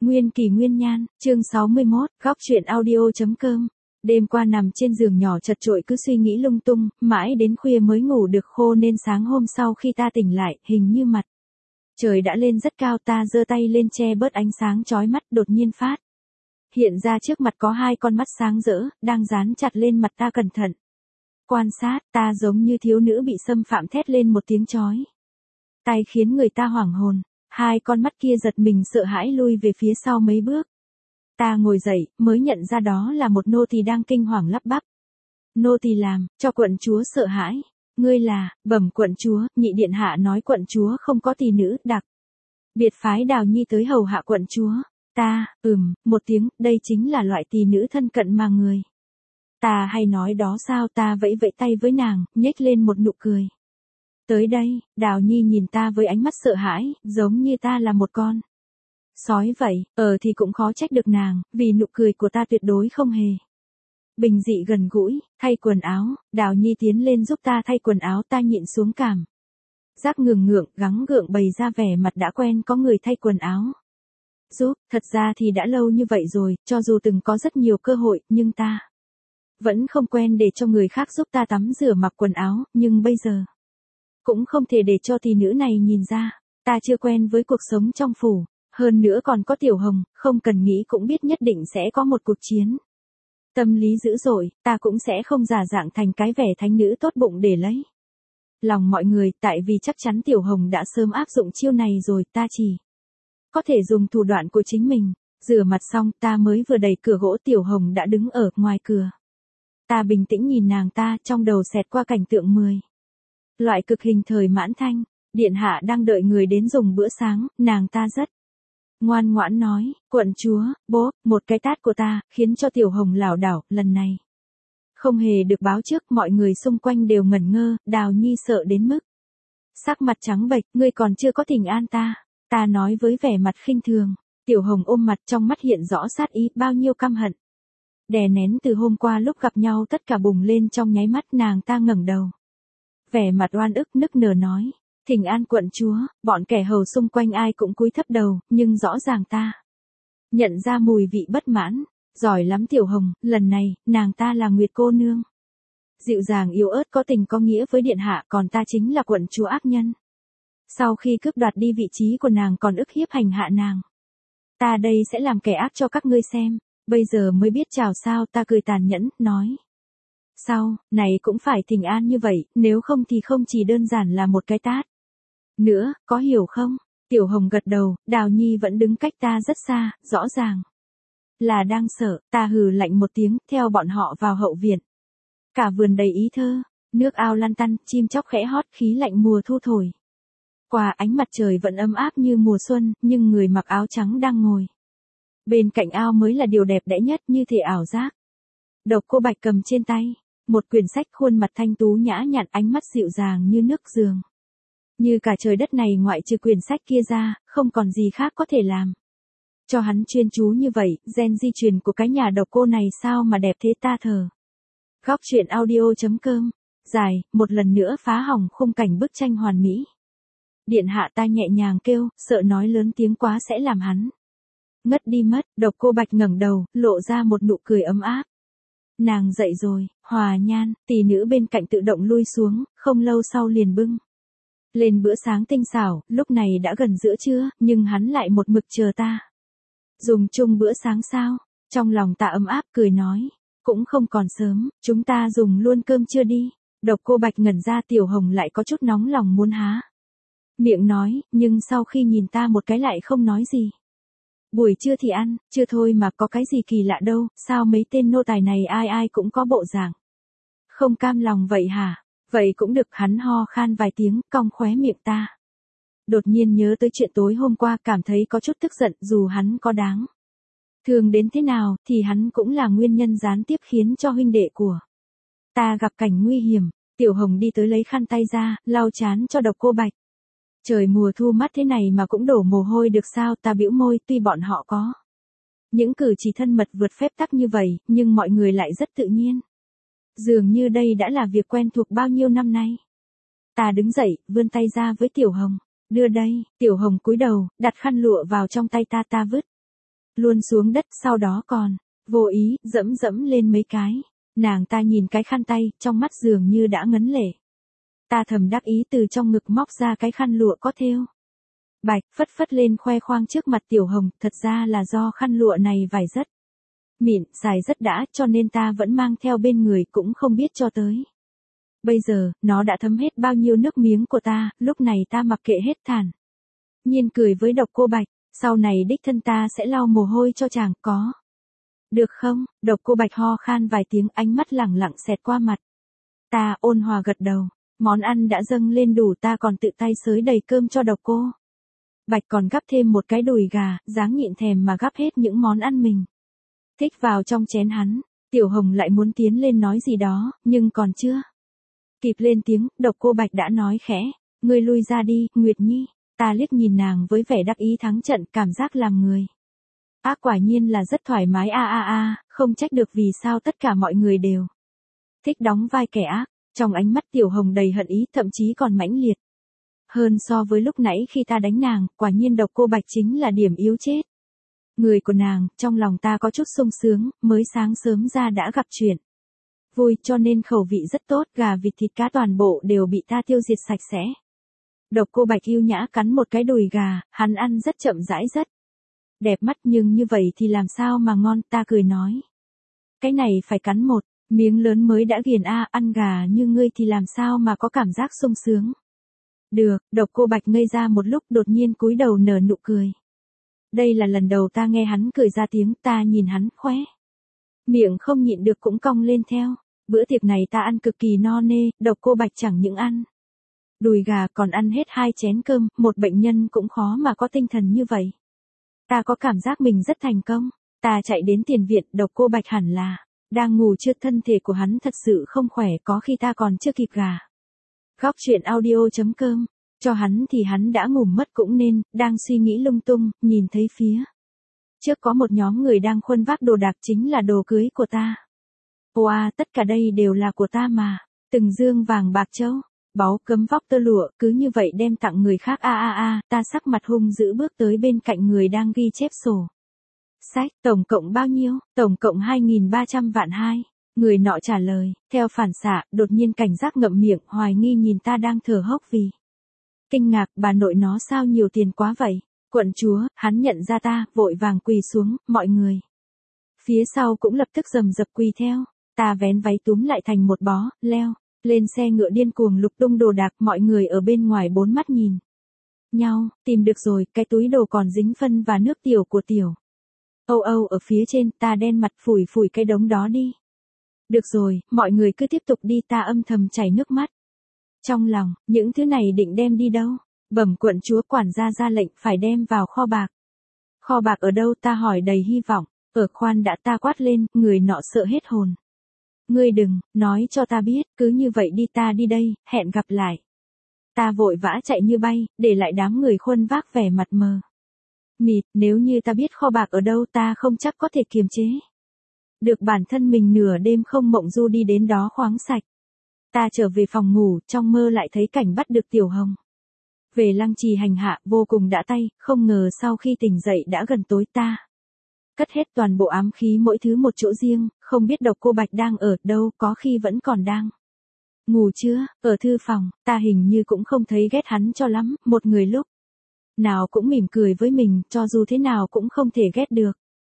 Nguyên kỳ nguyên nhan, chương 61, góc truyện audio.com. Đêm qua nằm trên giường nhỏ chật chội cứ suy nghĩ lung tung, mãi đến khuya mới ngủ được khô nên sáng hôm sau khi ta tỉnh lại, hình như mặt trời đã lên rất cao, ta giơ tay lên che bớt ánh sáng chói mắt, đột nhiên phát hiện ra trước mặt có hai con mắt sáng rỡ, đang dán chặt lên mặt ta. Cẩn thận quan sát, ta giống như thiếu nữ bị xâm phạm, thét lên một tiếng chói tai khiến người ta hoảng hồn. Hai con mắt kia giật mình sợ hãi lui về phía sau mấy bước. Ta ngồi dậy, mới nhận ra đó là một nô tỳ đang kinh hoàng lắp bắp. Nô tỳ làm cho quận chúa sợ hãi. Ngươi là, bẩm quận chúa, nhị điện hạ nói quận chúa không có tỳ nữ đặc biệt phái Đào Nhi tới hầu hạ quận chúa. Ta, một tiếng, đây chính là loại tỳ nữ thân cận mà người ta hay nói đó sao. Ta vẫy vẫy tay với nàng, nhếch lên một nụ cười. Tới đây, Đào Nhi nhìn ta với ánh mắt sợ hãi, giống như ta là một con sói vậy. Thì cũng khó trách được nàng, vì nụ cười của ta tuyệt đối không hề bình dị gần gũi. Thay quần áo, Đào Nhi tiến lên giúp ta thay quần áo. Ta nhịn xuống cảm giác ngượng ngượng, gắng gượng bày ra vẻ mặt đã quen có người thay quần áo giúp. Thật ra thì đã lâu như vậy rồi, cho dù từng có rất nhiều cơ hội, nhưng ta vẫn không quen để cho người khác giúp ta tắm rửa mặc quần áo. Nhưng bây giờ cũng không thể để cho tỷ nữ này nhìn ra ta chưa quen với cuộc sống trong phủ. Hơn nữa còn có Tiểu Hồng, không cần nghĩ cũng biết nhất định sẽ có một cuộc chiến tâm lý dữ dội. Ta cũng sẽ không giả dạng thành cái vẻ thánh nữ tốt bụng để lấy lòng mọi người, tại vì chắc chắn Tiểu Hồng đã sớm áp dụng chiêu này rồi. Ta chỉ có thể dùng thủ đoạn của chính mình. Rửa mặt xong, ta mới vừa đẩy cửa gỗ, Tiểu Hồng đã đứng ở ngoài cửa. Ta bình tĩnh nhìn nàng ta, trong đầu xẹt qua cảnh tượng 10 loại cực hình thời Mãn Thanh. Điện hạ đang đợi người đến dùng bữa sáng. Nàng ta rất ngoan ngoãn nói, quận chúa, bố. Một cái tát của ta khiến cho Tiểu Hồng lảo đảo. Lần này không hề được báo trước, mọi người xung quanh đều ngẩn ngơ. Đào Nhi sợ đến mức sắc mặt trắng bệch. Ngươi còn chưa có thỉnh an ta. Ta nói với vẻ mặt khinh thường. Tiểu Hồng ôm mặt, trong mắt hiện rõ sát ý, bao nhiêu căm hận đè nén từ hôm qua lúc gặp nhau tất cả bùng lên trong nháy mắt. Nàng ta ngẩng đầu, vẻ mặt oan ức nức nở nói, thỉnh an quận chúa. Bọn kẻ hầu xung quanh ai cũng cúi thấp đầu, nhưng rõ ràng ta nhận ra mùi vị bất mãn. Giỏi lắm Tiểu Hồng, lần này, nàng ta là Nguyệt cô nương, dịu dàng yếu ớt có tình có nghĩa với điện hạ, còn ta chính là quận chúa ác nhân. Sau khi cướp đoạt đi vị trí của nàng còn ức hiếp hành hạ nàng. Ta đây sẽ làm kẻ ác cho các ngươi xem. Bây giờ mới biết chào sao. Ta cười tàn nhẫn, nói. Sau này cũng phải thỉnh an như vậy, nếu không thì không chỉ đơn giản là một cái tát nữa, có hiểu không? Tiểu Hồng gật đầu. Đào Nhi vẫn đứng cách ta rất xa, rõ ràng là đang sợ. Ta hừ lạnh một tiếng, theo bọn họ vào hậu viện. Cả vườn đầy ý thơ, nước ao lăn tăn, chim chóc khẽ hót, khí lạnh mùa thu thổi qua. Ánh mặt trời vẫn ấm áp như mùa xuân, nhưng người mặc áo trắng đang ngồi bên cạnh ao mới là điều đẹp đẽ nhất, như thể ảo giác. Độc Cô Bạch cầm trên tay một quyển sách, khuôn mặt thanh tú nhã nhặn, ánh mắt dịu dàng như nước dường như cả trời đất này ngoại trừ quyển sách kia ra, không còn gì khác có thể làm cho hắn chuyên chú như vậy. Gen di truyền của cái nhà Độc Cô này sao mà đẹp thế. Ta thở. Góc truyện audio.com. Dài, một lần nữa phá hỏng khung cảnh bức tranh hoàn mỹ. Điện hạ, ta nhẹ nhàng kêu, sợ nói lớn tiếng quá sẽ làm hắn ngất đi mất. Độc Cô Bạch ngẩng đầu, lộ ra một nụ cười ấm áp. Nàng dậy rồi. Hòa Nhan, tỷ nữ bên cạnh tự động lui xuống, không lâu sau liền bưng lên bữa sáng tinh xảo. Lúc này đã gần giữa trưa, nhưng hắn lại một mực chờ ta dùng chung bữa sáng sao. Trong lòng ta ấm áp, cười nói, cũng không còn sớm, chúng ta dùng luôn cơm trưa đi. Độc Cô Bạch ngẩn ra. Tiểu Hồng lại có chút nóng lòng muốn há miệng nói, nhưng sau khi nhìn ta một cái lại không nói gì. Buổi trưa thì ăn, chưa thôi mà có cái gì kỳ lạ đâu. Sao mấy tên nô tài này ai ai cũng có bộ dạng không cam lòng vậy hả? Vậy cũng được. Hắn ho khan vài tiếng, cong khóe miệng. Ta đột nhiên nhớ tới chuyện tối hôm qua, cảm thấy có chút tức giận. Dù hắn có đáng thương đến thế nào, thì hắn cũng là nguyên nhân gián tiếp khiến cho huynh đệ của ta gặp cảnh nguy hiểm. Tiểu Hồng đi tới lấy khăn tay ra, lau trán cho Độc Cô Bạch. Trời mùa thu mát thế này mà cũng đổ mồ hôi được sao? Ta bĩu môi. Tuy bọn họ có những cử chỉ thân mật vượt phép tắc như vậy, nhưng mọi người lại rất tự nhiên. Dường như đây đã là việc quen thuộc bao nhiêu năm nay. Ta đứng dậy, vươn tay ra với Tiểu Hồng. Đưa đây. Tiểu Hồng cúi đầu, đặt khăn lụa vào trong tay ta. Ta vứt luôn xuống đất, sau đó còn vô ý dẫm dẫm lên mấy cái. Nàng ta nhìn cái khăn tay, trong mắt dường như đã ngấn lệ. Ta thầm đắc ý từ trong ngực móc ra cái khăn lụa có thêu bạch, phất phất lên khoe khoang trước mặt Tiểu Hồng, thật ra là do khăn lụa này vải rất mịn, dài rất đã, cho nên ta vẫn mang theo bên người, cũng không biết cho tới bây giờ, nó đã thấm hết bao nhiêu nước miếng của ta. Lúc này ta mặc kệ hết, thản nhiên cười với Độc Cô Bạch, sau này đích thân ta sẽ lau mồ hôi cho chàng, có được không? Độc Cô Bạch ho khan vài tiếng, ánh mắt lẳng lặng xẹt qua mặt ta, ôn hòa gật đầu. Món ăn đã dâng lên đủ, ta còn tự tay xới đầy cơm cho Độc Cô Bạch, còn gắp thêm một cái đùi gà, dáng nhịn thèm mà gắp hết những món ăn mình thích vào trong chén hắn. Tiểu Hồng lại muốn tiến lên nói gì đó, nhưng còn chưa kịp lên tiếng, Độc Cô Bạch đã nói khẽ, ngươi lui ra đi, Nguyệt Nhi. Ta liếc nhìn nàng với vẻ đắc ý thắng trận, cảm giác làm người ác quả nhiên là rất thoải mái không trách được vì sao tất cả mọi người đều thích đóng vai kẻ ác. Trong ánh mắt Tiểu Hồng đầy hận ý, thậm chí còn mãnh liệt hơn so với lúc nãy khi ta đánh nàng. Quả nhiên Độc Cô Bạch chính là điểm yếu chết người của nàng. Trong lòng ta có chút sung sướng, mới sáng sớm ra đã gặp chuyện vui, cho nên khẩu vị rất tốt, gà vịt thịt cá toàn bộ đều bị ta tiêu diệt sạch sẽ. Độc Cô Bạch yêu nhã cắn một cái đùi gà, hắn ăn rất chậm rãi, rất đẹp mắt, nhưng như vậy thì làm sao mà ngon. Ta cười nói, cái này phải cắn một miếng lớn mới đã ghiền ăn gà như ngươi thì làm sao mà có cảm giác sung sướng. Được. Độc Cô Bạch ngây ra một lúc, đột nhiên cúi đầu nở nụ cười. Đây là lần đầu ta nghe hắn cười ra tiếng, ta nhìn hắn, khóe miệng không nhịn được cũng cong lên theo. Bữa tiệc này ta ăn cực kỳ no nê, Độc Cô Bạch chẳng những ăn đùi gà còn ăn hết 2 chén cơm, một bệnh nhân cũng khó mà có tinh thần như vậy. Ta có cảm giác mình rất thành công. Ta chạy đến tiền viện, Độc Cô Bạch hẳn là đang ngủ chưa, thân thể của hắn thật sự không khỏe, có khi ta còn chưa kịp gà góc chuyện audio.com cho hắn thì hắn đã ngủ mất cũng nên. Đang suy nghĩ lung tung, nhìn thấy phía trước có một nhóm người đang khuân vác đồ đạc, chính là đồ cưới của ta. Oa, tất cả đây đều là của ta mà. Từng dương vàng bạc châu báu, cấm vóc tơ lụa, cứ như vậy đem tặng người khác. Ta sắc mặt hung dữ bước tới bên cạnh người đang ghi chép sổ sách. Tổng cộng bao nhiêu? Tổng cộng 2.300 vạn hai. Người nọ trả lời, theo phản xạ, đột nhiên cảnh giác ngậm miệng, hoài nghi nhìn ta đang thở hốc vì kinh ngạc. Bà nội nó sao nhiều tiền quá vậy? Quận chúa. Hắn nhận ra ta, vội vàng quỳ xuống, mọi người phía sau cũng lập tức rầm rập quỳ theo. Ta vén váy túm lại thành một bó, leo lên xe ngựa điên cuồng lục tung đồ đạc. Mọi người ở bên ngoài bốn mắt nhìn nhau, tìm được rồi, cái túi đồ còn dính phân và nước tiểu của Tiểu Âu Âu ở phía trên. Ta đen mặt phủi phủi cái đống đó đi. Được rồi, mọi người cứ tiếp tục đi. Ta âm thầm chảy nước mắt trong lòng, những thứ này định đem đi đâu? Bẩm quận chúa, quản gia ra lệnh phải đem vào kho bạc. Kho bạc ở đâu? Ta hỏi đầy hy vọng. Ở khoan đã, ta quát lên, người nọ sợ hết hồn. Ngươi đừng nói cho ta biết, cứ như vậy đi, ta đi đây, hẹn gặp lại. Ta vội vã chạy như bay, để lại đám người khuân vác vẻ mặt mờ mịt. Nếu như ta biết kho bạc ở đâu, ta không chắc có thể kiềm chế được bản thân mình, nửa đêm không mộng du đi đến đó khoáng sạch. Ta trở về phòng ngủ, trong mơ lại thấy cảnh bắt được Tiểu Hồng về Lăng Trì hành hạ, vô cùng đã tay. Không ngờ sau khi tỉnh dậy đã gần tối. Ta cất hết toàn bộ ám khí mỗi thứ một chỗ riêng, không biết Độc Cô Bạch đang ở đâu, có khi vẫn còn đang ngủ chưa. Ở thư phòng, ta hình như cũng không thấy ghét hắn cho lắm, một người lúc nào cũng mỉm cười với mình, cho dù thế nào cũng không thể ghét được.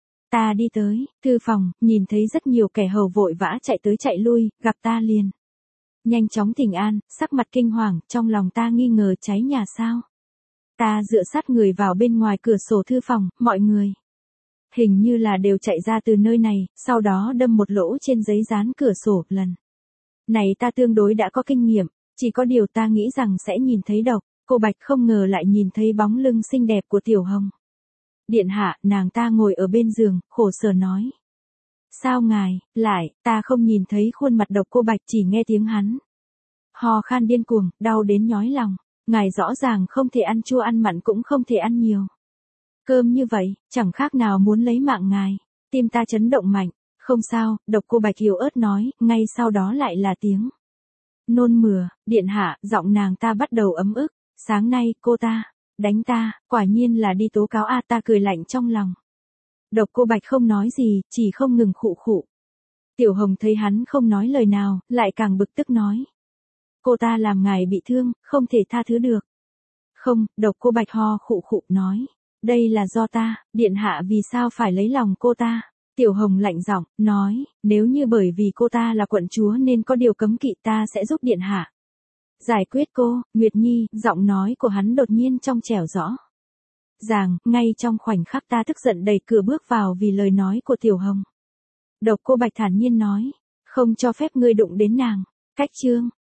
Ta đi tới thư phòng, nhìn thấy rất nhiều kẻ hầu vội vã chạy tới chạy lui, gặp ta liền nhanh chóng thỉnh an, sắc mặt kinh hoàng. Trong lòng ta nghi ngờ cháy nhà sao. Ta dựa sát người vào bên ngoài cửa sổ thư phòng, mọi người hình như là đều chạy ra từ nơi này, sau đó đâm một lỗ trên giấy dán cửa sổ. Lần này ta tương đối đã có kinh nghiệm, chỉ có điều ta nghĩ rằng sẽ nhìn thấy Độc Cô Bạch, không ngờ lại nhìn thấy bóng lưng xinh đẹp của Tiểu Hồng. Điện hạ. Nàng ta ngồi ở bên giường, khổ sở nói. Sao ngài lại? Ta không nhìn thấy khuôn mặt Độc Cô Bạch, chỉ nghe tiếng hắn ho khan điên cuồng, đau đến nhói lòng. Ngài rõ ràng không thể ăn chua ăn mặn, cũng không thể ăn nhiều cơm như vậy, chẳng khác nào muốn lấy mạng ngài. Tim ta chấn động mạnh. Không sao, Độc Cô Bạch yếu ớt nói, ngay sau đó lại là tiếng nôn mửa. Điện hạ. Giọng nàng ta bắt đầu ấm ức. Sáng nay, cô ta đánh ta, quả nhiên là đi tố cáo. Ta cười lạnh trong lòng. Độc Cô Bạch không nói gì, chỉ không ngừng khụ khụ. Tiểu Hồng thấy hắn không nói lời nào, lại càng bực tức nói. Cô ta làm ngài bị thương, không thể tha thứ được. Không, Độc Cô Bạch ho khụ khụ nói. Đây là do ta, điện hạ vì sao phải lấy lòng cô ta? Tiểu Hồng lạnh giọng, nói, nếu như bởi vì cô ta là quận chúa nên có điều cấm kỵ ta sẽ giúp điện hạ giải quyết cô, Nguyệt Nhi, giọng nói của hắn đột nhiên trong trẻo rõ ràng, ngay trong khoảnh khắc ta tức giận đẩy cửa bước vào vì lời nói của Tiểu Hồng. Độc Cô Bạch thản nhiên nói, không cho phép ngươi đụng đến nàng. Cách chương